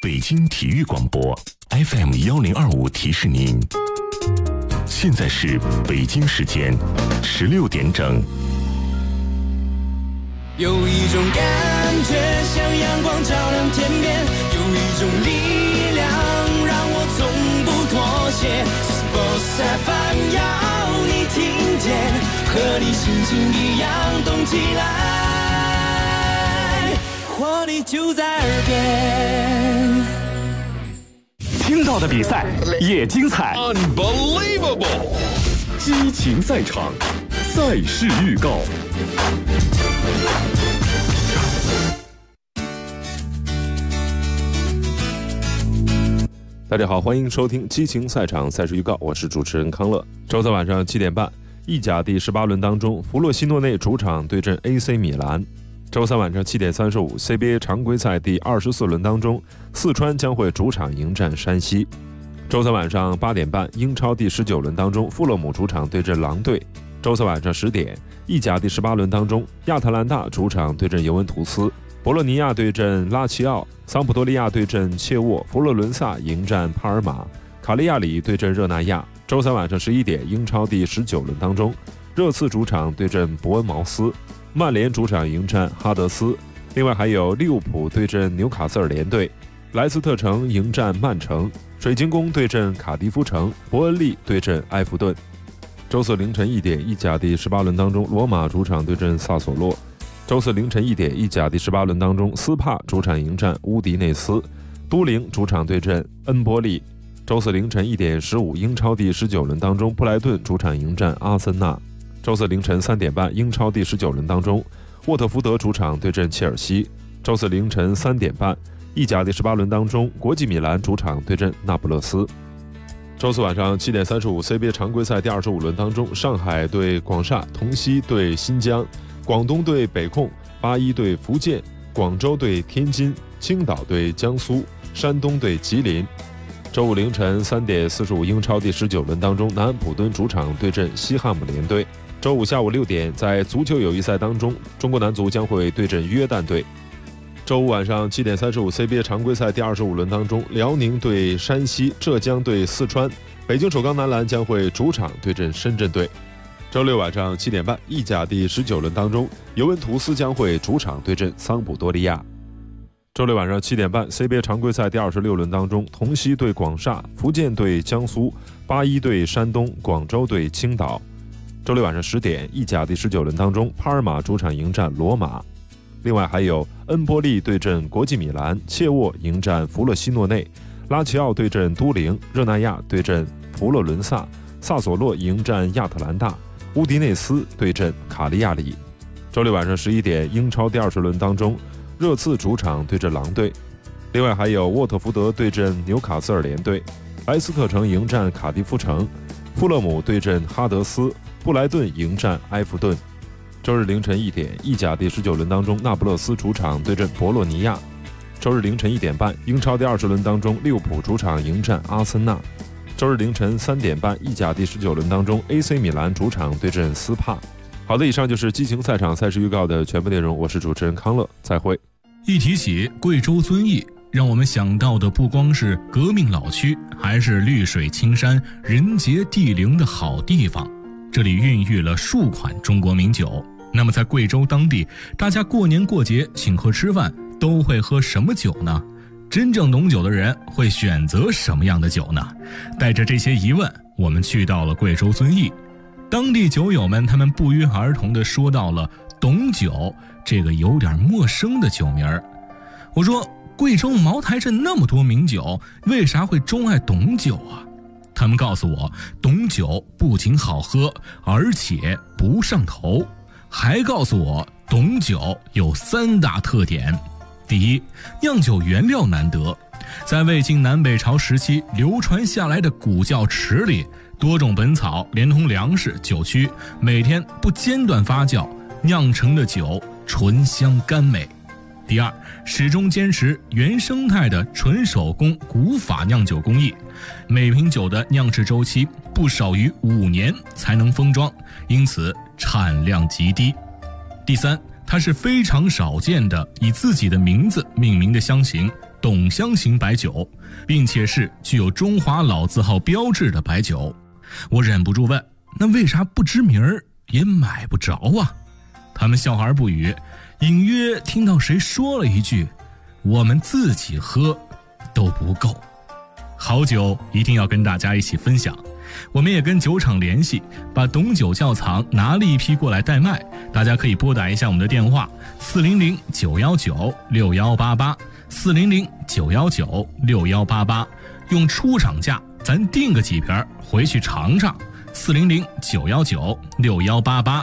北京体育广播 FM1025提示您，现在是北京时间16点整。 有一种感觉像阳光照亮天边，有一种力量让我从不妥协。Sports FM 要你听见，和你心情一样动起来，活力就在耳边。 听到的比赛也精彩 Unbelievable 激情赛场，赛事预告。 大家好，欢迎收听激情赛场赛事预告，我是主持人康乐。周三晚上7点半，意甲第18轮当中，弗洛西诺内主场对阵 AC 米兰。周三晚上7点35 CBA 常规赛第24轮当中，四川将会主场迎战山西。周三晚上8点半，英超第19轮当中，富勒姆主场对阵狼队。周三晚上10点，意甲第18轮当中，亚特兰大主场对阵尤文图斯，博洛尼亚对阵拉齐奥，桑普多利亚对阵切沃，佛罗伦萨迎战帕尔马，卡利亚里对阵热那亚。周三晚上11点，英超第19轮当中，热刺主场对阵伯恩茅斯，曼联主场迎战哈德斯，另外还有利物浦对阵纽卡斯尔联队，莱斯特城迎战曼城，水晶宫对阵卡迪夫城，伯恩利对阵埃弗顿。周四凌晨1点，意甲第18轮当中，罗马主场对阵萨索洛。周四凌晨1点，意甲第18轮当中，斯帕主场迎战乌迪内斯，都灵主场对阵恩波利。周四凌晨1点15，英超第19轮当中，布莱顿主场迎战阿森纳。周四凌晨3点半，英超第19轮当中，沃特福德主场对阵切尔西。周四凌晨3点半，意甲第18轮当中，国际米兰主场对阵那不勒斯。周四晚上7点35 CBA 常规赛第25轮当中，上海对广厦，同曦对新疆，广东对北控，八一对福建，广州对天津，青岛对江苏，山东对吉林。周五凌晨3点45，英超第19轮当中，南安普敦主场对阵西汉姆联队。周五下午6点，在足球友谊赛当中，中国男足将会对阵约旦队。周五晚上7点35 CBA 常规赛第25轮当中，辽宁对山西，浙江对四川，北京首钢男篮将会主场对阵深圳队。周六晚上7点半，意甲第19轮当中，尤文图斯将会主场对阵桑普多利亚。周六晚上7点半 CBA 常规赛第26轮当中，同曦对广厦，福建对江苏，八一对山东，广州对青岛。周六晚上10点，意甲第19轮当中，帕尔马主场迎战罗马。另外还有恩波利对阵国际米兰，切沃迎战弗洛西诺内，拉齐奥对阵都灵，热那亚对阵佛罗伦萨，萨索洛迎战亚特兰大，乌迪内斯对阵卡利亚里。周六晚上11点，英超第20轮当中，热刺主场对阵狼队。另外还有沃特福德对阵纽卡斯尔联队，莱斯特城迎战卡迪夫城，富勒姆对阵哈德斯，布莱顿迎战埃弗顿。周日凌晨1点，意甲第19轮当中，那不勒斯主场对阵博洛尼亚。周日凌晨1点半，英超第20轮当中，利物浦主场迎战阿森纳。周日凌晨3点半，意甲第19轮当中 AC 米兰主场对阵斯帕。好的，以上就是激情赛场赛事预告的全部内容，我是主持人康乐，再会。 一提起贵州遵义，让我们想到的不光是革命老区，还是绿水青山人杰地灵的好地方。这里孕育了数款中国名酒。那么在贵州当地，大家过年过节请客吃饭都会喝什么酒呢？真正懂酒的人会选择什么样的酒呢？带着这些疑问，我们去到了贵州遵义。当地酒友们他们不约而同地说到了董酒这个有点陌生的酒名儿。我说，贵州茅台镇那么多名酒，为啥会钟爱董酒啊？他们告诉我，董酒不仅好喝，而且不上头，还告诉我董酒有3大特点。第一，酿酒原料难得，在魏晋南北朝时期流传下来的古窖池里，多种本草连同粮食、酒曲，每天不间断发酵，酿成的酒醇香甘美。第二，始终坚持原生态的纯手工古法酿酒工艺，每瓶酒的酿制周期不少于5年才能封装，因此产量极低。第三，它是非常少见的以自己的名字命名的香型， 董香型白酒，并且是具有中华老字号标志的白酒。我忍不住问，那为啥不知名儿也买不着啊？他们笑而不语，隐约听到谁说了一句，我们自己喝都不够。好酒一定要跟大家一起分享，我们也跟酒厂联系，把董酒窖藏拿了一批过来代卖，大家可以拨打一下我们的电话400-919-6188 400-919-6188，用出厂价咱订个几瓶回去尝尝。400-919-6188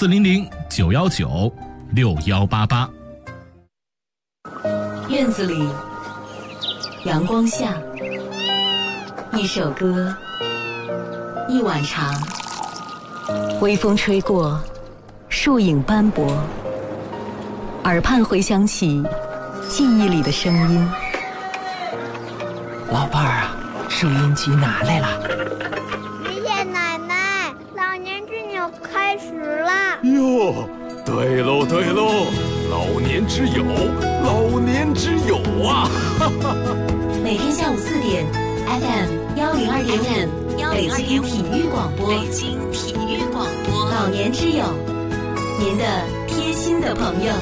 400-919-6188。 院子里，阳光下，一首歌，一碗茶，微风吹过，树影斑驳，耳畔回响起记忆里的声音。 老伴儿啊，收音机拿来了。 爷爷奶奶，老年之友开始了。 哟，对喽对喽，老年之友，老年之友啊！ 每天下午4点 ，FM 102.5，北京体育广播，老年之友，您的贴心的朋友。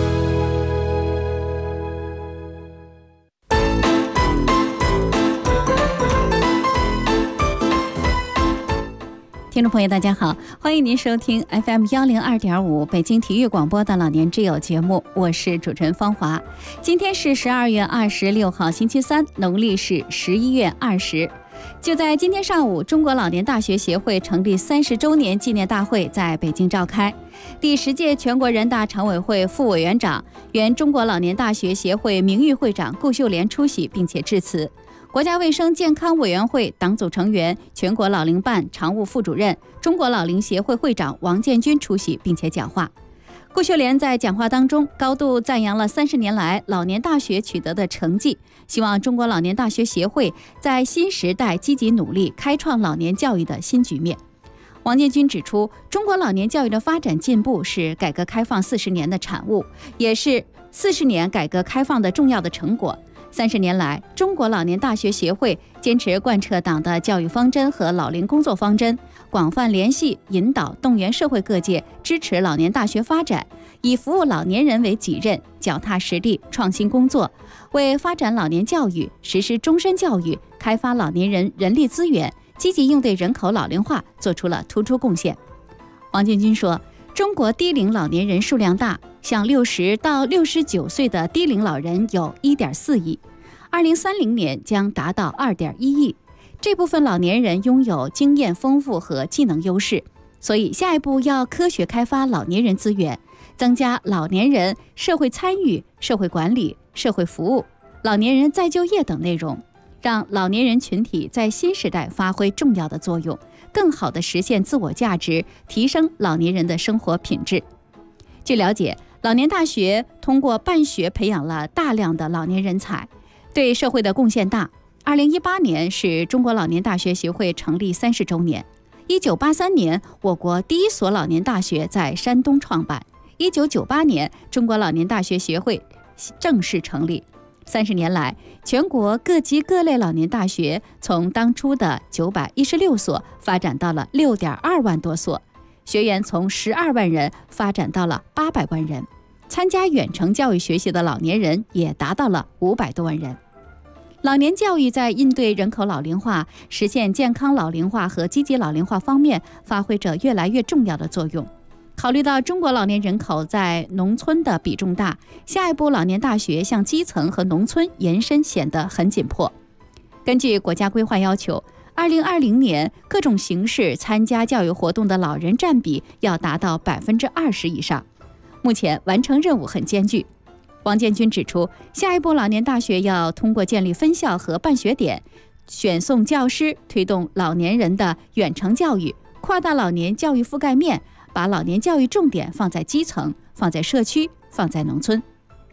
听众朋友大家好，欢迎您收听 FM 102.5北京体育广播的老年之友节目，我是主持人方华。今天是12月26号星期三，农历是11月20。就在今天上午，中国老年大学协会成立30周年纪念大会在北京召开。第10届全国人大常委会副委员长、原中国老年大学协会名誉会长顾秀莲出席并且致辞。国家卫生健康委员会党组成员、全国老龄办常务副主任、中国老龄协会会长王建军出席并且讲话。顾秀莲在讲话当中高度赞扬了30年来老年大学取得的成绩，希望中国老年大学协会在新时代积极努力，开创老年教育的新局面。王建军指出，中国老年教育的发展进步是改革开放40年的产物，也是40年改革开放的重要的成果。30年来，中国老年大学协会坚持贯彻党的教育方针和老龄工作方针，广泛联系、引导、动员社会各界支持老年大学发展，以服务老年人为己任，脚踏实地创新工作，为发展老年教育、实施终身教育、开发老年人人力资源、积极应对人口老龄化做出了突出贡献。王建军说，中国低龄老年人数量大，像60到69岁的低龄老人有 1.4 亿，2030年将达到 2.1 亿。这部分老年人拥有经验丰富和技能优势，所以下一步要科学开发老年人资源，增加老年人社会参与、社会管理、社会服务、老年人再就业等内容，让老年人群体在新时代发挥重要的作用，更好地实现自我价值，提升老年人的生活品质。据了解，老年大学通过办学培养了大量的老年人才，对社会的贡献大。2018年是中国老年大学协会成立30周年。1983年，我国第一所老年大学在山东创办。1998年，中国老年大学协会正式成立。30年来，全国各级各类老年大学从当初的916所发展到了6.2万多所，学员从12万人发展到了800万人，参加远程教育学习的老年人也达到了500多万人。老年教育在应对人口老龄化、实现健康老龄化和积极老龄化方面发挥着越来越重要的作用。考虑到中国老年人口在农村的比重大，下一步老年大学向基层和农村延伸显得很紧迫。根据国家规划要求，2020年各种形式参加教育活动的老人占比要达到20%以上。目前完成任务很艰巨。王建军指出，下一步老年大学要通过建立分校和办学点，选送教师，推动老年人的远程教育，扩大老年教育覆盖面，把老年教育重点放在基层，放在社区，放在农村。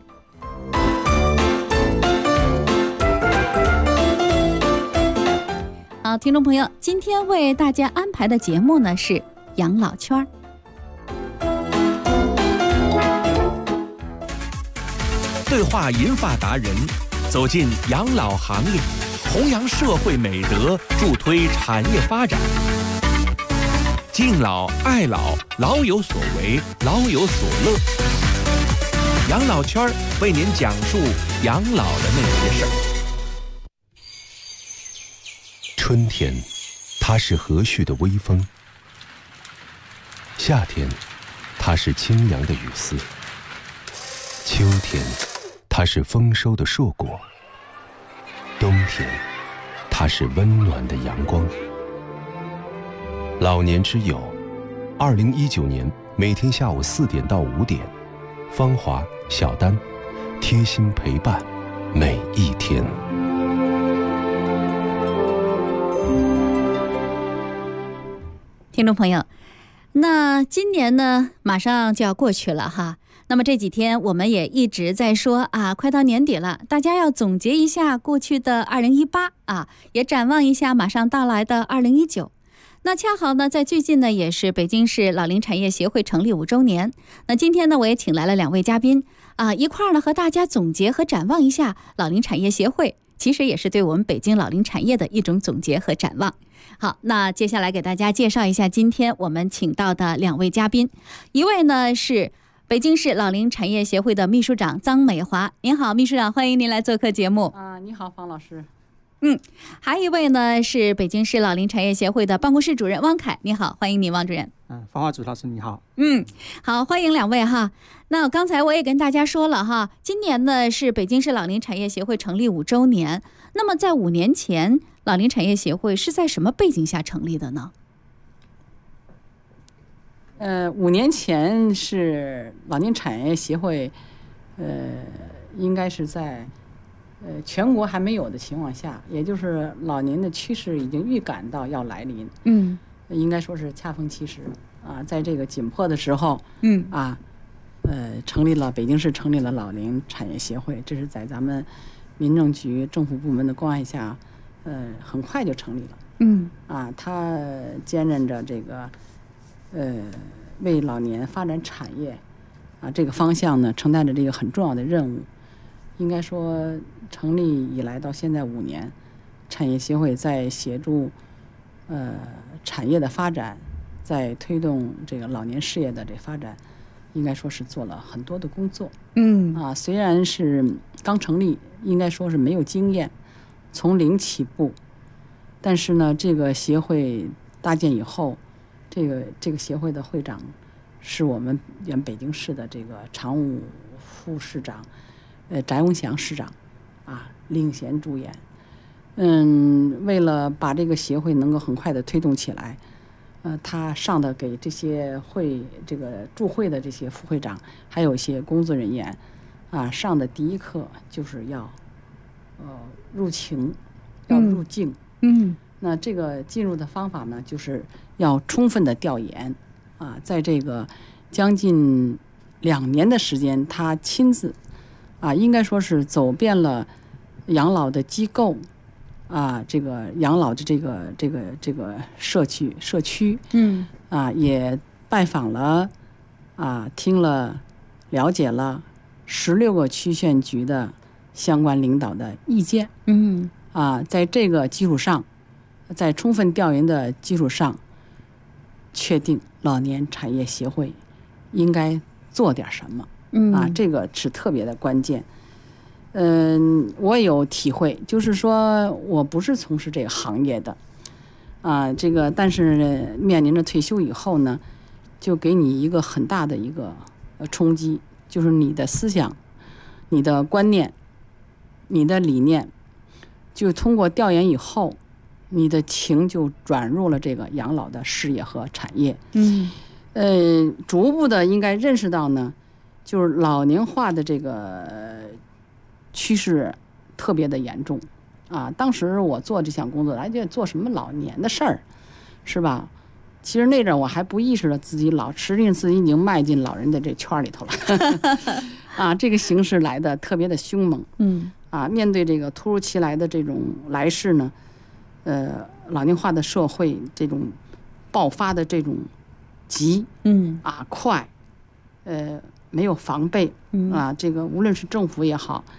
好，听众朋友，今天为大家安排的节目呢是养老圈。 对话银发达人，走走进养老行列，弘扬社会美德，助推产业发展。敬老爱老，老有所为，老有所乐。养老圈为您讲述养老的那些事儿。 春天，它是和煦的微风；夏天，它是清凉的雨丝；秋天，它是丰收的硕果；冬天，它是温暖的阳光。老年之友，2019年每天下午4点到5点，芳华、小丹贴心陪伴每一天。 听众朋友，那今年呢马上就要过去了哈。那么这几天我们也一直在说啊，快到年底了，大家要总结一下过去的2018啊，也展望一下马上到来的2019。那恰好呢，在最近呢，也是北京市老龄产业协会成立5周年。那今天呢，我也请来了2位嘉宾啊，一块儿呢和大家总结和展望一下老龄产业协会，其实也是对我们北京老龄产业的一种总结和展望。好，那接下来给大家介绍一下今天我们请到的2位嘉宾，一位呢是北京市老龄产业协会的秘书长臧美华。您好，秘书长，欢迎您来做客节目。 你好，方老师。 还有一位呢是北京市老龄产业协会的办公室主任汪凯。你好，欢迎您，汪主任。 方华主老师你好。 好，欢迎2位哈。那刚才我也跟大家说了哈，今年呢是北京市老龄产业协会成立5周年。那么在5年前，老龄产业协会是在什么背景下成立的呢 ？5年前是老龄产业协会，应该是在全国还没有的情况下，也就是老年的趋势已经预感到要来临。应该说是恰逢其时啊，在这个紧迫的时候，北京市成立了老龄产业协会，这是在咱们民政局政府部门的关爱下，很快就成立了。它兼任着这个为老年发展产业这个方向呢，承担着这个很重要的任务。应该说成立以来到现在5年，产业协会在协助产业的发展，在推动这个老年事业的这发展，应该说是做了很多的工作。虽然是刚成立，应该说是没有经验，从零起步，但是呢，这个协会搭建以后，这个协会的会长是我们原北京市的这个常务副市长翟文祥市长领衔主演。为了把这个协会能够很快的推动起来，他上的给这些驻会的这些副会长，还有一些工作人员上的第一课就是要入情，要入境。那这个进入的方法呢，就是要充分的调研在这个将近2年的时间，他亲自应该说是走遍了养老的机构这个养老的这个社区也拜访了听了了解了16个区县局的相关领导的意见。在这个基础上，在充分调研的基础上，确定老年产业协会应该做点什么。这个是特别的关键。我有体会，就是说我不是从事这个行业的但是面临着退休以后呢，就给你一个很大的一个冲击，就是你的思想、你的观念、你的理念，就通过调研以后，你的情就转入了这个养老的事业和产业。逐步的应该认识到呢，就是老龄化的这个趋势特别的严重当时我做这项工作，就做什么老年的事儿，是吧？其实那阵我还不意识到自己老，实际上自己已经迈进老人的这圈里头了。这个形势来的特别的凶猛。面对这个突如其来的这种来势呢，老龄化的社会这种爆发的这种急快，没有防备这个无论是政府也好，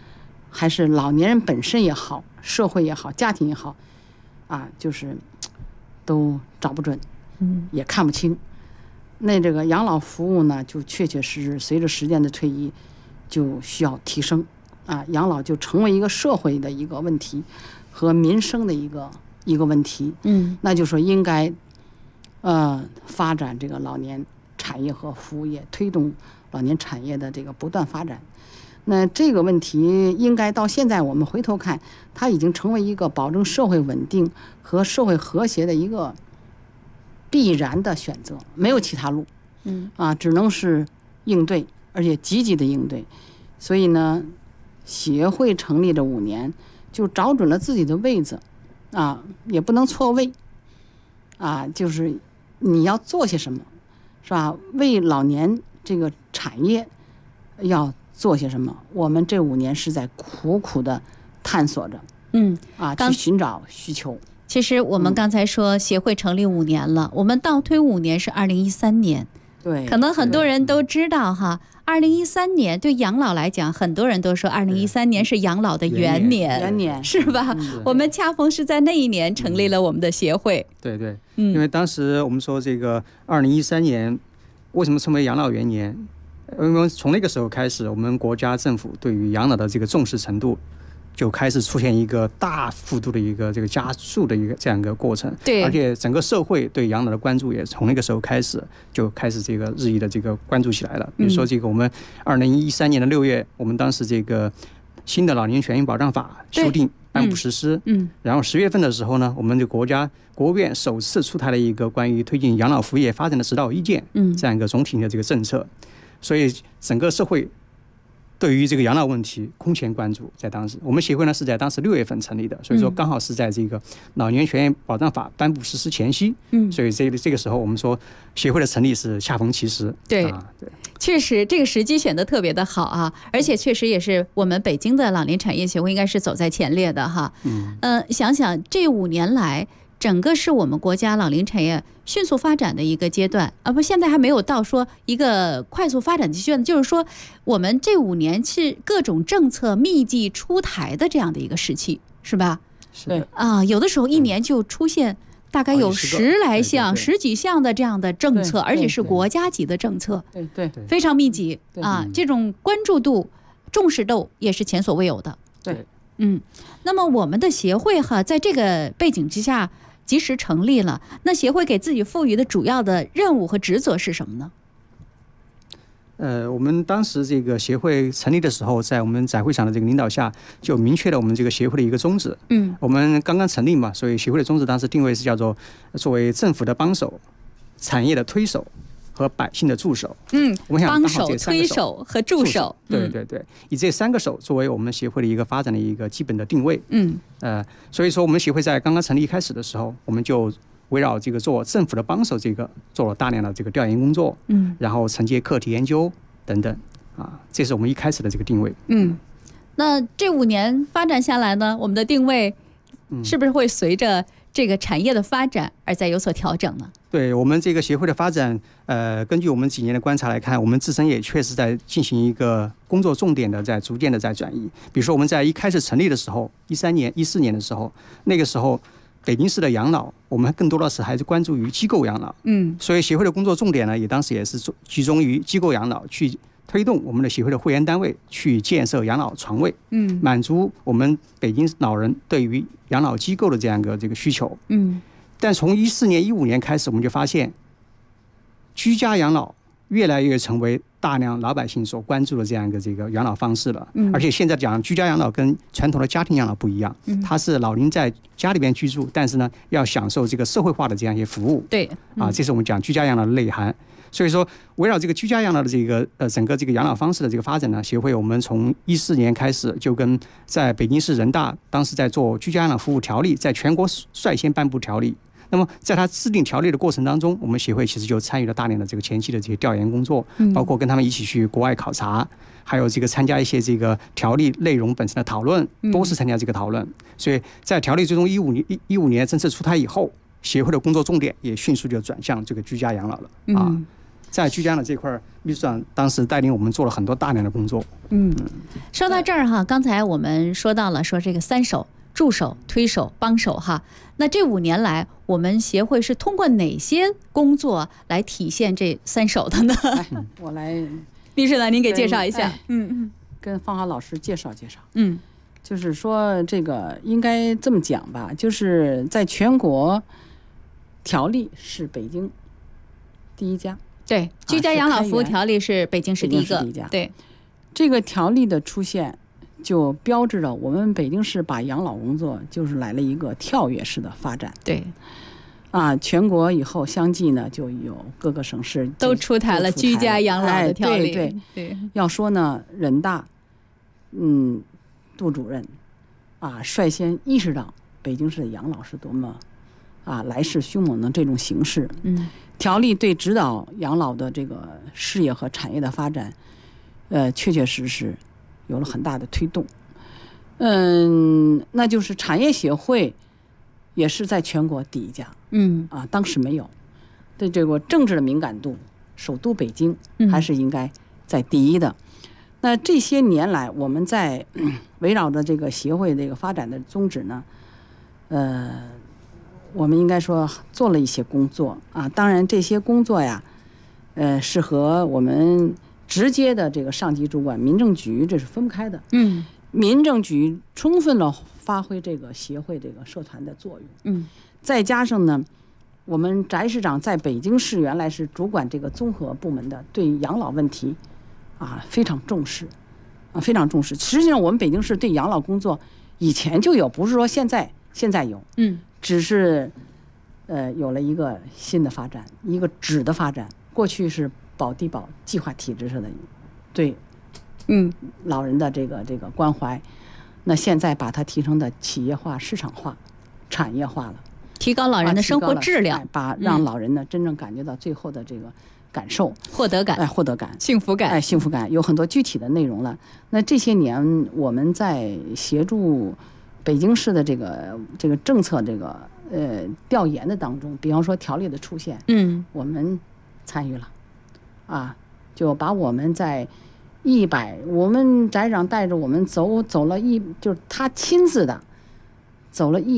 还是老年人本身也好，社会也好，家庭也好，就是都找不准，也看不清。那这个养老服务呢，就确确实实随着时间的推移，就需要提升养老就成为一个社会的一个问题和民生的一个问题。那就说应该发展这个老年产业和服务业，推动老年产业的这个不断发展。那这个问题应该到现在我们回头看，它已经成为一个保证社会稳定和社会和谐的一个必然的选择，没有其他路。只能是应对，而且积极的应对。所以呢，协会成立这5年，就找准了自己的位子，也不能错位，就是你要做些什么，是吧？为老年这个产业要做些什么？我们这5年是在苦苦的探索着，去寻找需求。 其实我们刚才说协会成立5年了，我们倒推5年是2013年。 对， 可能很多人都知道哈，2013年对养老来讲，很多人都说2013年是养老的元年，是吧？我们恰逢是在那一年成立了我们的协会。 对，因为当时我们说这个2013年为什么称为养老元年？因为从那个时候开始，我们国家政府对于养老的这个重视程度就开始出现一个大幅度的一个这个加速的一个这样一个过程。对，而且整个社会对养老的关注也从那个时候开始就开始这个日益的这个关注起来了。比如说这个我们2013年的6月，我们当时这个新的老年权益保障法修订颁布实施。然后10月份的时候呢，我们的国务院首次出台了一个关于推进养老服务业发展的指导意见，这样一个总体的这个政策。所以整个社会对于这个养老问题空前关注。在当时我们协会呢是在当时6月份成立的，所以说刚好是在这个老年权益保障法颁布实施前夕。所以这个时候我们说协会的成立是恰逢其时。对， 确实这个时机选得特别的好啊，而且确实也是我们北京的老年产业协会应该是走在前列的哈。想想这5年来整个是我们国家老龄产业迅速发展的一个阶段，现在还没有到说一个快速发展的阶段，就是说我们这5年是各种政策密集出台的这样的一个时期，是吧？ 是有的时候1年就出现大概有10来项、10几项的这样的政策，而且是国家级的政策， 对， 非常密集这种关注度、重视度也是前所未有的。 对， 那么我们的协会在这个背景之下及时成立了，那协会给自己赋予的主要的任务和职责是什么呢？ 我们当时这个协会成立的时候，在我们载会长的这个领导下，就明确了我们这个协会的一个宗旨。我们刚刚成立嘛，所以协会的宗旨当时定位是叫做作为政府的帮手、产业的推手和百姓的助手。我们想帮手、推手和助手。 对，以这3个手作为我们协会的一个发展的一个基本的定位。所以说我们协会在刚刚成立一开始的时候，我们就围绕这个做政府的帮手这个做了大量的这个调研工作。然后承接课题研究等等这是我们一开始的这个定位。 那这5年发展下来呢，我们的定位是不是会随着这个产业的发展而在有所调整呢？ 对，我们这个协会的发展，根据我们几年的观察来看，我们自身也确实在进行一个工作重点的在逐渐的在转移。比如说我们在一开始成立的时候，13年、14年的时候，那个时候北京市的养老，我们更多的是还是关注于机构养老。所以协会的工作重点呢，也当时也是集中于机构养老，去推动我们的协会的会员单位去建设养老床位，满足我们北京老人对于养老机构的这样一个这个需求。但从14年、15年开始，我们就发现居家养老越来越成为大量老百姓所关注的这样一个这个养老方式了。而且现在讲居家养老跟传统的家庭养老不一样，它是老龄在家里边居住，但是呢要享受这个社会化的这样一些服务。 对， 这是我们讲居家养老的内涵。所以说围绕这个居家养老的这个整个这个养老方式的这个发展呢，协会我们从14年开始就跟在北京市人大当时在做居家养老服务条例，在全国率先颁布条例。那么在他制定条例的过程当中，我们协会其实就参与了大量的这个前期的这些调研工作，包括跟他们一起去国外考察，还有这个参加一些这个条例内容本身的讨论，都是参加这个讨论。所以在条例最终15年政策出台以后，协会的工作重点也迅速就转向这个居家养老了。 在居家养老这块，秘书长当时带领我们做了很多大量的工作。 说到这儿哈，刚才我们说到了说这个3手：助手、推手、帮手哈。那这5年来，我们协会是通过哪些工作来体现这3手的呢？ 我来， 秘书长您给介绍一下。 跟芳华老师介绍介绍。 就是说这个应该这么讲吧，就是在全国，条例是北京第一家。 对，居家养老服务条例是北京市第一个。对， 这个条例的出现，就标志着我们北京市把养老工作就是来了一个跳跃式的发展。 对， 全国以后相继呢，就有各个省市都出台了居家养老的条例。 对，要说呢，人大，杜主任，率先意识到北京市的养老是多么，来势凶猛的这种形势。条例对指导养老的这个事业和产业的发展，确确实实有了很大的推动。那就是产业协会也是在全国第一家。当时没有，对这个政治的敏感度，首都北京还是应该在第一的。那这些年来，我们在围绕着这个协会这个发展的宗旨呢，我们应该说做了一些工作当然这些工作呀，是和我们直接的这个上级主管民政局这是分不开的。民政局充分的发挥这个协会这个社团的作用。再加上呢，我们翟市长在北京市原来是主管这个综合部门的，对养老问题非常重视，非常重视。实际上我们北京市对养老工作以前就有，不是说现在有。只是有了一个新的发展，一个质的发展。过去是保低保计划体制上的对老人的这个关怀，那现在把它提升的企业化、市场化、产业化了， 提高老人的生活质量， 让老人呢真正感觉到最后的这个感受、 获得感、幸福感、 幸福感，有很多具体的内容了。那这些年我们在协助北京市的这个政策调研的当中，比方说条例的出现，我们参与了，就把我们在我们翟长带着我们走了就是他亲自的走了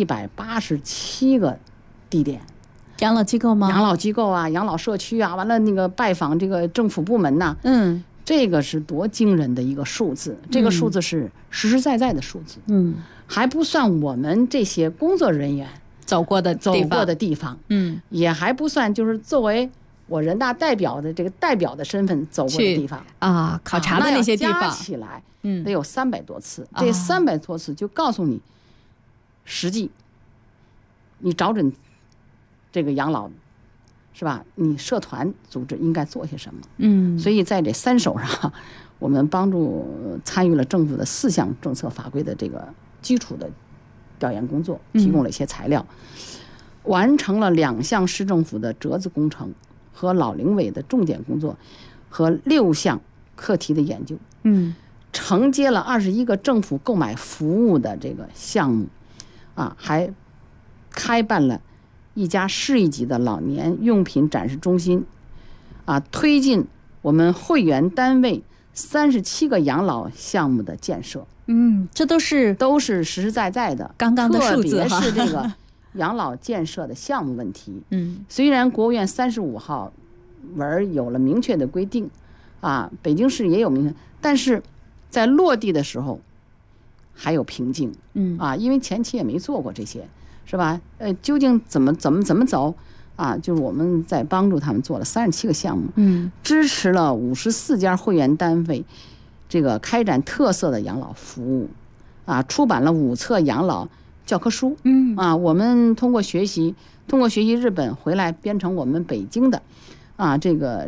187个地点。 养老机构吗？ 养老机构养老社区完了那个拜访这个政府部门呐。这个是多惊人的一个数字，这个数字是实实在在的数字。还不算我们这些工作人员走过的地方，也还不算就是作为我人大代表的这个代表的身份走过的地方考察的那些地方， 加起来得有300多次。这300多次就告诉你，实际你找准这个养老是吧？你社团组织应该做些什么？所以在这3手上，我们帮助参与了政府的4项政策法规的这个基础的调研工作，提供了一些材料，完成了2项市政府的折子工程和老龄委的重点工作，和6项课题的研究。承接了21个政府购买服务的这个项目，还开办了1家市一级的老年用品展示中心，推进我们会员单位37个养老项目的建设。 这都是实实在在的， 刚刚的数字， 特别是这个养老建设的项目问题。虽然国务院35号文有了明确的规定，北京市也有明确，但是在落地的时候还有瓶颈。因为前期也没做过这些，是吧？究竟怎么走？就是我们在帮助他们做了37个项目，支持了54家会员单位，这个开展特色的养老服务，出版了5册养老教科书。我们通过学习日本回来编成我们北京的，这个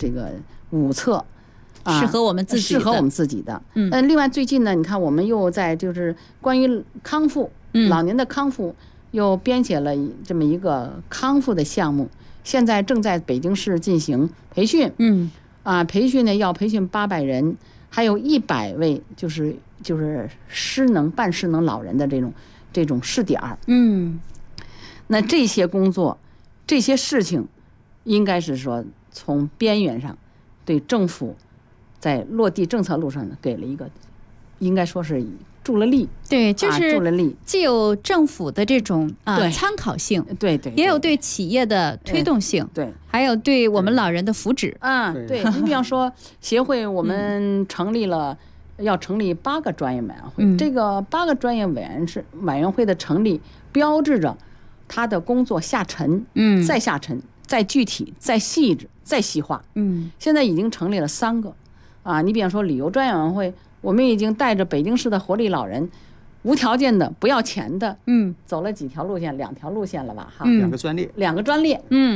5册， 适合我们自己的。另外最近呢，你看我们又在就是关于康复，老年的康复。又编写了这么一个康复的项目，现在正在北京市进行培训。培训呢要培训800人，还有100位就是半失能老人的这种试点。那这些工作，这些事情，应该是说从边缘上对政府在落地政策路上呢给了一个，应该说是助了力。 对，就是助了力， 既有政府的这种参考性， 对， 也有对企业的推动性， 对， 还有对我们老人的福祉。 对，你比方说协会，我们成立了。要成立8个专业委员会，这个8个专业委员会的成立，标志着他的工作下沉，再下沉，再具体，再细致，再细化。现在已经成立了3个，你比方说旅游专业委员会，我们已经带着北京市的活力老人，无条件的不要钱的，走了几条路线，2条路线了吧？哈 ，2个专列 ，2个专列，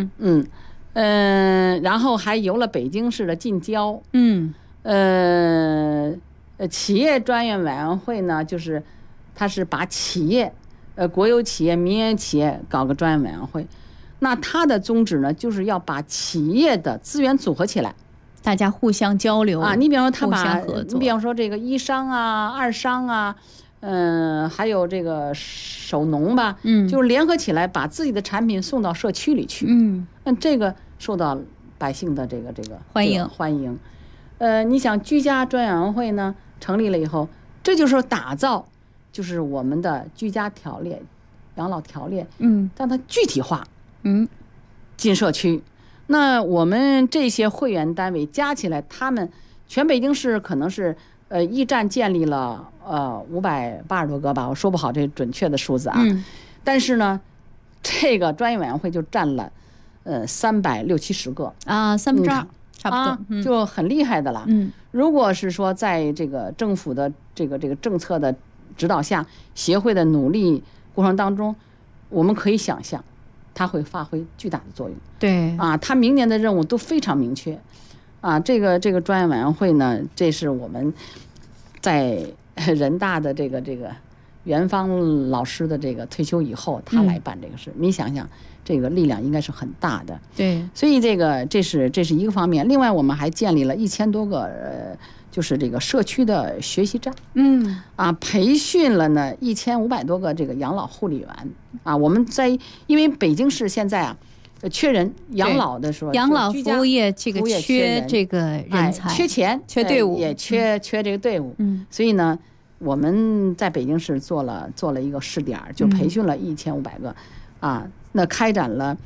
然后还游了北京市的近郊，企业专业委员会呢，就是它是把企业，国有企业、民营企业搞个专业委员会，那它的宗旨呢，就是要把企业的资源组合起来， 大家互相交流你比方说他把，你比方说这个1商啊、2商啊，还有这个手农吧，就是联合起来把自己的产品送到社区里去，这个受到百姓的这个欢迎。你想居家专业委员会呢成立了以后，这就是打造，就是我们的居家条例、养老条例，让它具体化，进社区。那我们这些会员单位加起来，他们全北京市可能是驿站建立了580多个吧，我说不好这准确的数字啊，但是呢，这个专业委员会就占了360、70个 3分之2。差不多， 就很厉害的了。如果是说在这个政府的这个政策的指导下，协会的努力过程当中，我们可以想象，它会发挥巨大的作用。 对它明年的任务都非常明确。这个专业委员会呢，这是我们在人大的这个袁方老师的这个退休以后，他来办这个事。你想想，这个力量应该是很大的。 对， 所以这是一个方面。另外，我们还建立了1000多个就是这个社区的学习站。培训了呢1500多个这个养老护理员。我们因为北京市现在缺人，养老的时候， 养老服务业这个缺这个人才， 缺钱， 缺队伍， 也缺这个队伍。所以呢，我们在北京市做了一个试点，就培训了1500个，那开展了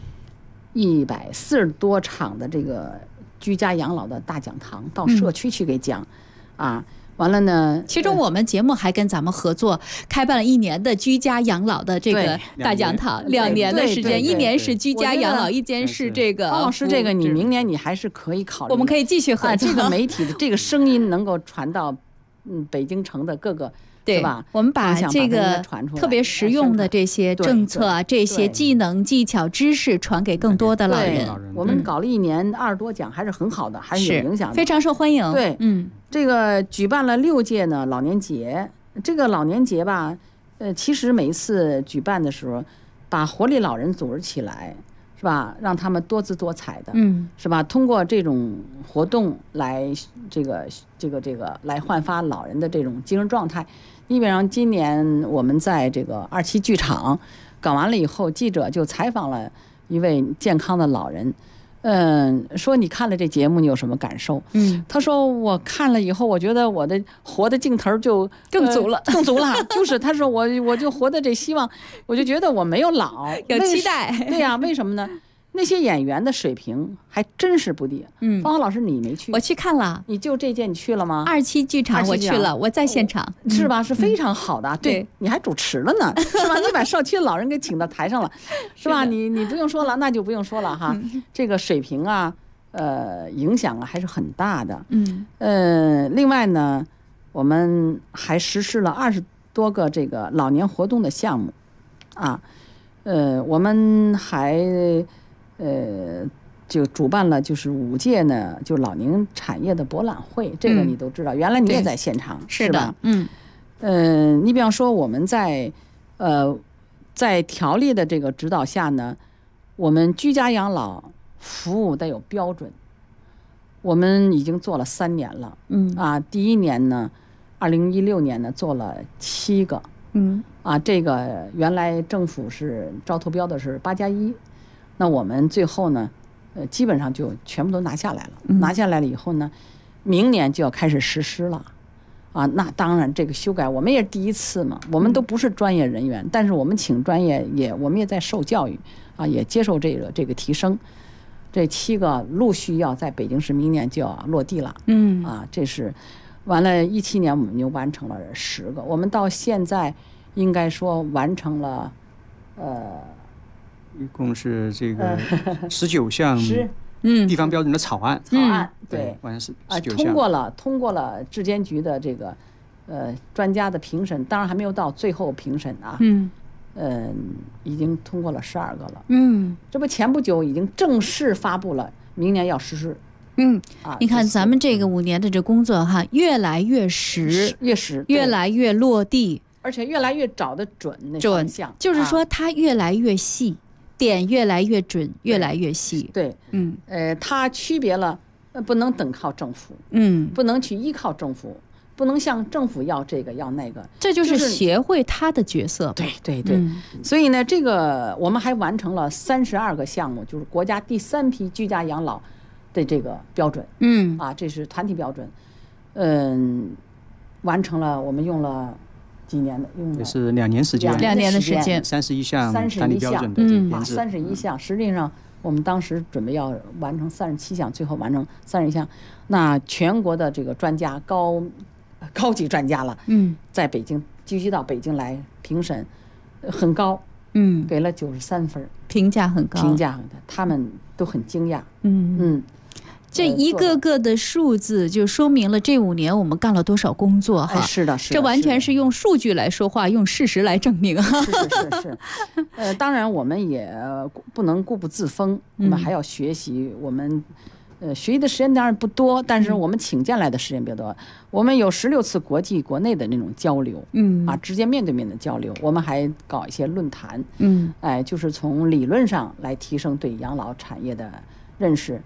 140多场的这个居家养老的大讲堂，到社区去给讲，完了呢， 其中我们节目还跟咱们合作开办了1年的居家养老的这个大讲堂，2年的时间，1年是居家养老，1年是这个。 方老师，这个你明年你还是可以考虑， 我们可以继续合作。 这个媒体的这个声音能够传到北京城的各个。 对吧？ 我们把这个特别实用的这些政策、这些技能、技巧、知识传给更多的老人。 我们搞了1年20多讲，还是很好的，还是有影响的， 非常受欢迎。 对，这个举办了6届呢老年节。这个老年节吧，其实每一次举办的时候，把活力老人组织起来，是吧？让他们多姿多彩的，是吧？通过这种活动来这个来焕发老人的这种精神状态。你比方今年我们在这个27剧场搞完了以后，记者就采访了一位健康的老人，说你看了这节目你有什么感受？他说我看了以后，我觉得我的活的劲头就更足了， 就是他说我就活的这希望，我就觉得我没有老， 有期待。 对呀，为什么呢？那些演员的水平还真是不低。方老师你没去？ 我去看了。 你就这届你去了吗 ？27剧场我去了，我在现场， 是吧？是非常好的。对，你还主持了呢，是吧？你把社区的老人给请到台上了，是吧？你不用说了，那就不用说了哈。这个水平影响还是很大的。另外呢，我们还实施了20多个这个老年活动的项目，我们还就主办了就是5届呢，就老年产业的博览会，这个你都知道，原来你也在现场，是吧？你比方说我们在条例的这个指导下呢，我们居家养老服务得有标准，我们已经做了3年了，第1年呢，2016年呢做了7个，这个原来政府是招投标的是8+1，那我们最后呢， 基本上就全部都拿下来了。拿下来了以后呢，明年就要开始实施了。啊，那当然，这个修改我们也是第一次嘛，我们都不是专业人员，但是我们请专业我们也在受教育啊，也接受这个提升。这7个陆续要在北京市明年就要落地了。这是完了，17年我们就完成了10个，我们到现在应该说完成了， 一共是这个19项地方标准的草案。 对， 完成19项， 通过了质监局的这个专家的评审，当然还没有到最后评审啊。已经通过了12个了。这不前不久已经正式发布了，明年要实施。 你看咱们这个5年的这工作哈，越来越实，越来越落地， 而且越来越找得准那方向， 就是说它越来越细，点越来越准，越来越细。 对，它区别了，不能等靠政府，不能去依靠政府。不能向政府要这个要那个， 这就是协会它的角色。 对，所以呢，这个我们还完成了32个项目，就是国家第3批居家养老的这个标准。这是团体标准。完成了，我们用了几年的， 也是2年时间 ，2年的时间 ，31项团体标准的编制。 31项，实际上我们当时准备要完成37项，最后完成31项。那全国的这个专家高级专家了，在北京聚集到北京来评审，很高，给了93分， 评价很高， 他们都很惊讶， 这一个个的数字就说明了这5年我们干了多少工作哈。 是的， 这完全是用数据来说话，用事实来证明。 是。当然我们也不能固步自封，我们还要学习。我们学习的时间当然不多，但是我们请进来的时间比较多。我们有16次国际国内的那种交流，直接面对面的交流。我们还搞一些论坛，就是从理论上来提升对养老产业的认识。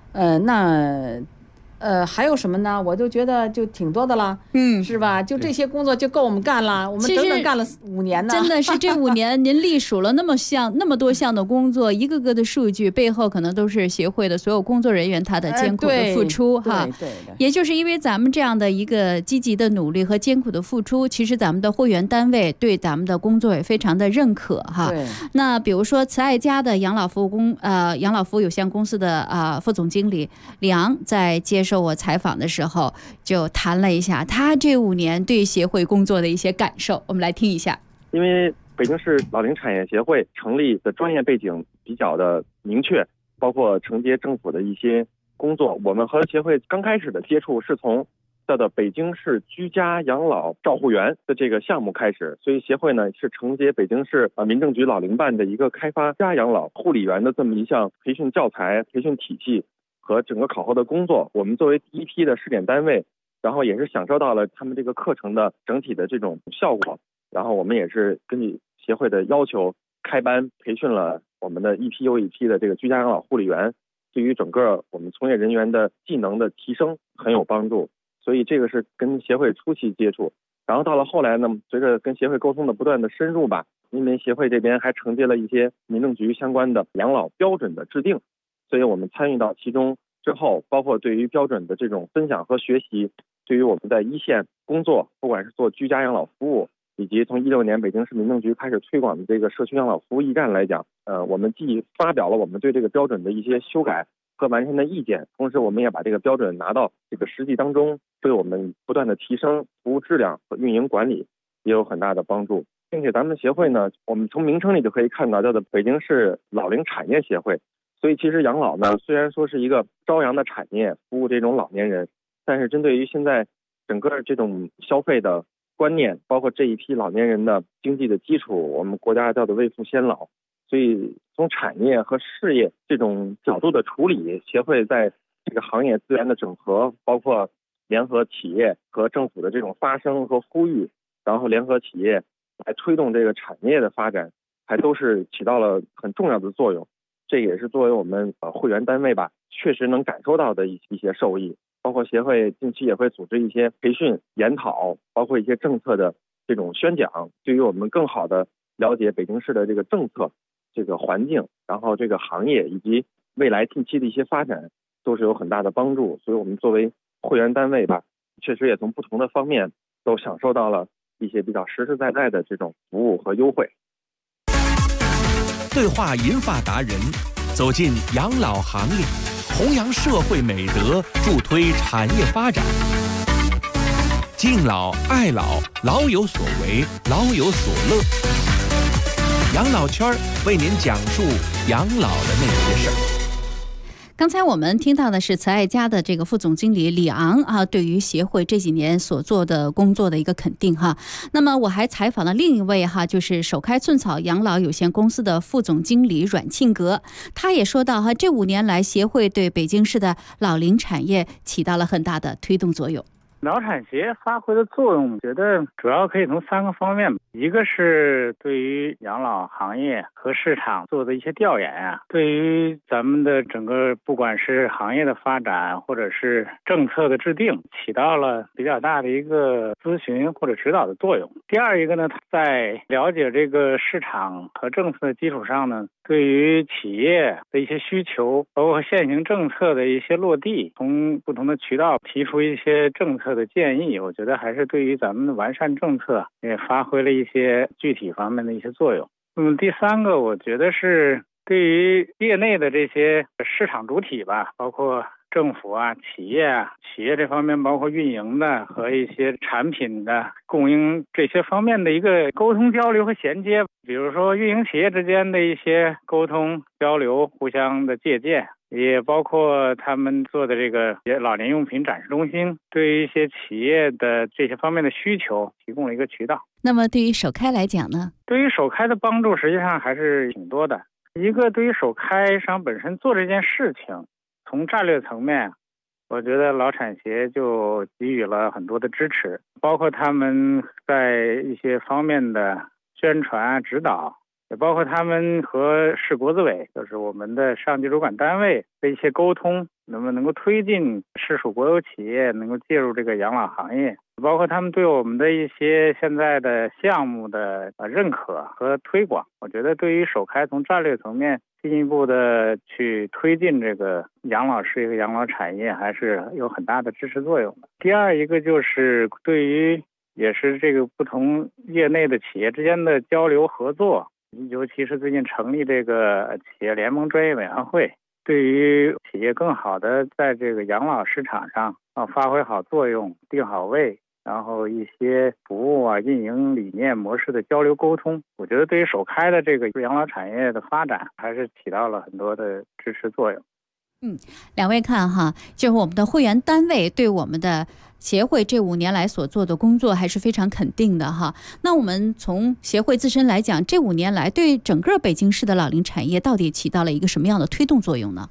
还有什么呢？我就觉得就挺多的了，是吧？就这些工作就够我们干了，我们整整干了5年呢。 真的是这5年，您隶属了那么多项的工作，一个个的数据背后可能都是协会的所有工作人员他的艰苦的付出哈。 对。 也就是因为咱们这样的一个积极的努力和艰苦的付出，其实咱们的会员单位对咱们的工作也非常的认可哈。 对。 那比如说慈爱家的养老服务有限公司的副总经理李昂在接受我采访的时候就谈了一下他这5年对协会工作的一些感受，我们来听一下。 因为北京市老龄产业协会成立的专业背景比较的明确，包括承接政府的一些工作，我们和协会刚开始的接触是从叫做北京市居家养老照护员的这个项目开始，所以协会呢是承接北京市民政局老龄办的一个开发居家养老护理员的这么一项培训教材、培训体系和整个考核的工作。我们作为第一批的试点单位，然后也是享受到了他们这个课程的整体的这种效果，然后我们也是根据协会的要求开班培训了我们的一批又一批的这个居家养老护理员，对于整个我们从业人员的技能的提升很有帮助。所以这个是跟协会初期接触，然后到了后来呢，随着跟协会沟通的不断的深入吧，因为协会这边还承接了一些民政局相关的养老标准的制定，所以我们参与到其中之后，包括对于标准的这种分享和学习，对于我们在一线工作，不管是做居家养老服务，以及从16年北京市民政局开始推广的这个社区养老服务驿站来讲，我们既发表了我们对这个标准的一些修改和完善的意见，同时我们也把这个标准拿到这个实际当中，对我们不断的提升服务质量和运营管理也有很大的帮助。并且咱们协会呢，我们从名称里就可以看到叫做北京市老龄产业协会，所以其实养老呢，虽然说是一个朝阳的产业，服务这种老年人，但是针对于现在整个这种消费的观念，包括这一批老年人的经济的基础，我们国家叫做未富先老，所以从产业和事业这种角度的处理，协会在这个行业资源的整合，包括联合企业和政府的这种发声和呼吁，然后联合企业来推动这个产业的发展，还都是起到了很重要的作用。这也是作为我们会员单位吧，确实能感受到的一些受益。包括协会近期也会组织一些培训研讨，包括一些政策的这种宣讲，对于我们更好的了解北京市的这个政策、这个环境，然后这个行业以及未来近期的一些发展都是有很大的帮助。所以我们作为会员单位吧，确实也从不同的方面都享受到了一些比较实实在在的这种服务和优惠。 对话银发达人，走进养老行业，弘扬社会美德，助推产业发展。敬老爱老，老有所为，老有所乐。养老圈为您讲述养老的那些事儿。 刚才我们听到的是慈爱家的这个副总经理李昂啊，对于协会这几年所做的工作的一个肯定哈。那么我还采访了另一位哈，就是首开寸草养老有限公司的副总经理阮庆阁，他也说到哈，这5年来协会对北京市的老龄产业起到了很大的推动作用。 老产协发挥的作用，我觉得主要可以从3个方面，一个是对于养老行业和市场做的一些调研啊，对于咱们的整个不管是行业的发展或者是政策的制定，起到了比较大的一个咨询或者指导的作用。第二一个呢，在了解这个市场和政策的基础上呢，对于企业的一些需求，包括现行政策的一些落地，从不同的渠道提出一些政策的建议，我觉得还是对于咱们的完善政策也发挥了一些具体方面的一些作用。第3个，我觉得是对于业内的这些市场主体吧，包括政府啊、企业这方面，包括运营的和一些产品的供应这些方面的一个沟通交流和衔接，比如说运营企业之间的一些沟通交流，互相的借鉴，也包括他们做的这个老年用品展示中心，对于一些企业的这些方面的需求提供了一个渠道。 那么对于首开来讲呢？ 对于首开的帮助实际上还是挺多的。一个，对于首开商本身做这件事情，从战略层面，我觉得老产协就给予了很多的支持，包括他们在一些方面的宣传指导，也包括他们和市国资委，就是我们的上级主管单位的一些沟通，能够推进市属国有企业能够介入这个养老行业，包括他们对我们的一些现在的项目的认可和推广。我觉得对于首开从战略层面进一步的去推进这个养老事业和养老产业，还是有很大的支持作用的。第二一个就是对于也是这个不同业内的企业之间的交流合作，尤其是最近成立这个企业联盟专业委员会，对于企业更好的在这个养老市场上发挥好作用，定好位，然后一些服务运营理念模式的交流沟通，我觉得对于首开的这个养老产业的发展还是起到了很多的支持作用。 两位看哈，就是我们的会员单位对我们的协会这5年来所做的工作还是非常肯定的哈。那我们从协会自身来讲，这5年来对整个北京市的老龄产业到底起到了一个什么样的推动作用呢？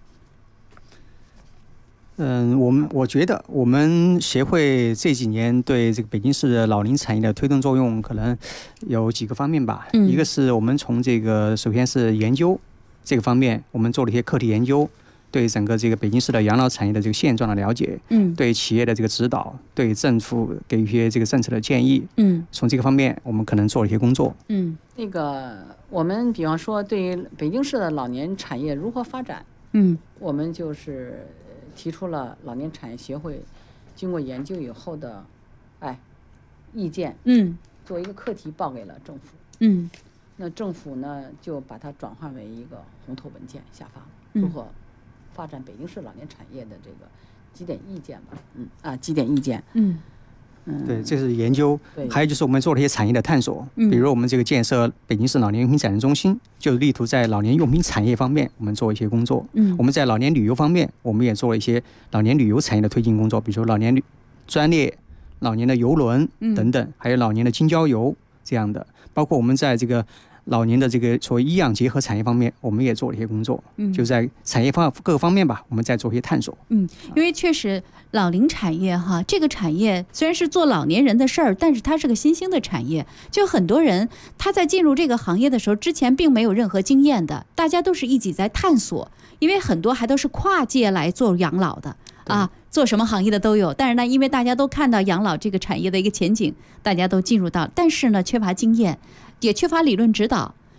我觉得我们协会这几年对这个北京市的老龄产业的推动作用可能有几个方面吧。一个是我们从这个首先是研究这个方面，我们做了一些课题研究，对整个这个北京市的养老产业的这个现状的了解，对企业的这个指导，对政府给予一些这个政策的建议，从这个方面我们可能做了一些工作。 那个我们比方说对于北京市的老年产业如何发展，我们就是提出了老年产业协会经过研究以后的意见，做一个课题报给了政府，那政府呢就把它转化为一个红头文件下发，如何发展北京市老年产业的这个几点意见吧，几点意见， 对，这是研究。还有就是我们做了一些产业的探索，比如我们这个建设北京市老年用品展示中心，就力图在老年用品产业方面我们做一些工作。我们在老年旅游方面，我们也做了一些老年旅游产业的推进工作，比如说老年专列、老年的邮轮等等，还有老年的京郊游这样的，包括我们在这个老年的这个所谓医养结合产业方面，我们也做了一些工作，就在产业各个方面吧，我们在做一些探索。 因为确实老龄产业哈，这个产业虽然是做老年人的事儿，但是它是个新兴的产业，就很多人他在进入这个行业的时候，之前并没有任何经验的，大家都是一起在探索，因为很多还都是跨界来做养老的做什么行业的都有，但是呢，因为大家都看到养老这个产业的一个前景，大家都进入到，但是呢，缺乏经验，也缺乏理论指导，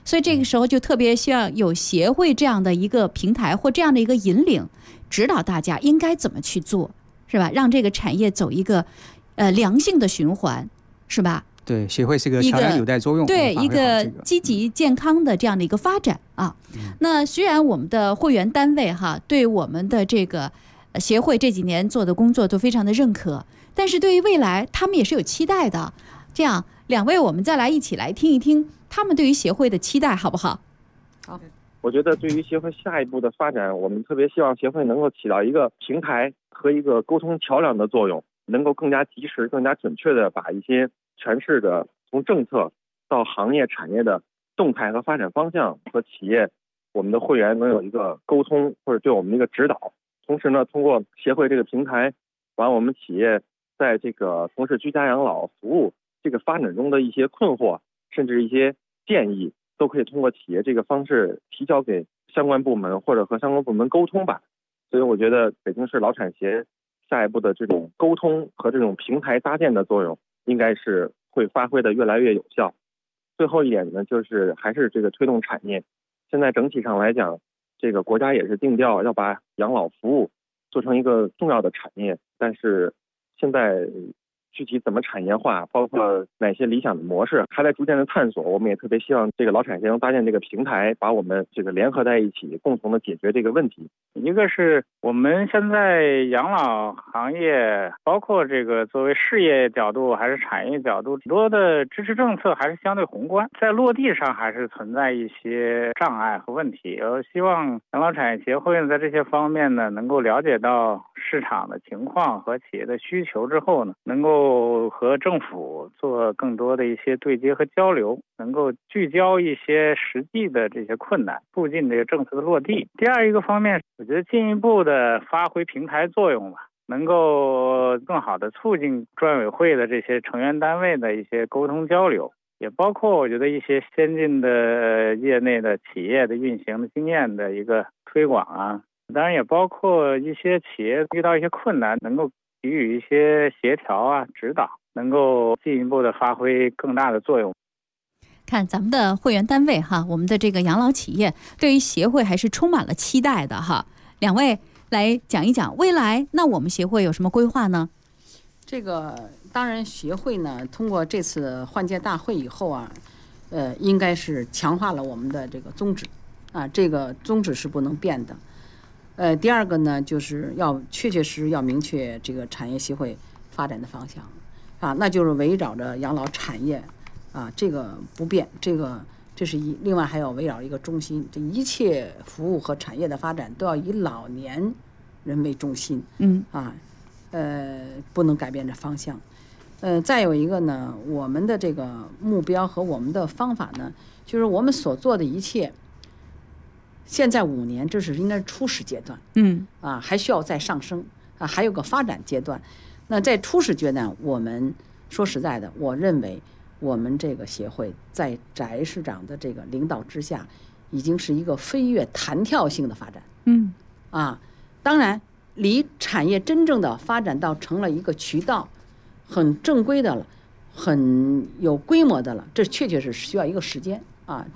所以这个时候就特别需要有协会这样的一个平台或这样的一个引领，指导大家应该怎么去做，是吧？让这个产业走一个良性的循环，是吧？ 对，协会是个桥梁纽带作用， 对一个积极健康的这样的一个发展啊。那虽然我们的会员单位对我们的这个协会这几年做的工作都非常的认可，但是对于未来他们也是有期待的。这样，两位我们再来一起来听一听他们对于协会的期待，好不好？ 好。 我觉得对于协会下一步的发展，我们特别希望协会能够起到一个平台和一个沟通桥梁的作用，能够更加及时、更加准确的把一些全市的从政策到行业产业的动态和发展方向和企业我们的会员能有一个沟通或者对我们的一个指导。同时呢，通过协会这个平台，把我们企业在这个从事居家养老服务这个发展中的一些困惑甚至一些建议，都可以通过企业这个方式提交给相关部门或者和相关部门沟通吧。所以我觉得北京市劳产协下一步的这种沟通和这种平台搭建的作用应该是会发挥的越来越有效。最后一点呢，就是还是这个推动产业。现在整体上来讲，这个国家也是定调要把养老服务做成一个重要的产业，但是现在具体怎么产业化，包括哪些理想的模式，还在逐渐的探索。我们也特别希望这个劳产协能搭建这个平台，把我们这个联合在一起，共同的解决这个问题。 一个是我们现在养老行业，包括这个作为事业角度还是产业角度，很多的支持政策还是相对宏观，在落地上还是存在一些障碍和问题。希望养老产业协会呢，在这些方面呢，能够了解到市场的情况和企业的需求之后呢，能够和政府做更多的一些对接和交流，能够聚焦一些实际的这些困难，促进这个政策的落地。第二一个方面，我觉得进一步的发挥平台作用吧，能够更好的促进专委会的这些成员单位的一些沟通交流，也包括我觉得一些先进的业内的企业的运行的经验的一个推广啊，当然也包括一些企业遇到一些困难，能够给予一些协调啊、指导，能够进一步的发挥更大的作用。 看咱们的会员单位我们的这个养老企业对于协会还是充满了期待的两位来讲一讲未来，那我们协会有什么规划呢？ 这个当然，协会呢通过这次换届大会以后应该是强化了我们的这个宗旨这个宗旨是不能变的。第二个呢，就是要确实要明确这个产业协会发展的方向那就是围绕着养老产业这个不变，这是另外还要围绕一个中心，这一切服务和产业的发展都要以老年人为中心不能改变这方向。再有一个呢，我们的这个目标和我们的方法呢，就是我们所做的一切，现在5年这是应该是初始阶段还需要再上升还有个发展阶段。那在初始阶段，我们说实在的，我认为我们这个协会在翟市长的这个领导之下，已经是一个飞跃弹跳性的发展当然离产业真正的发展到成了一个渠道很正规的了，很有规模的了，这确实是需要一个时间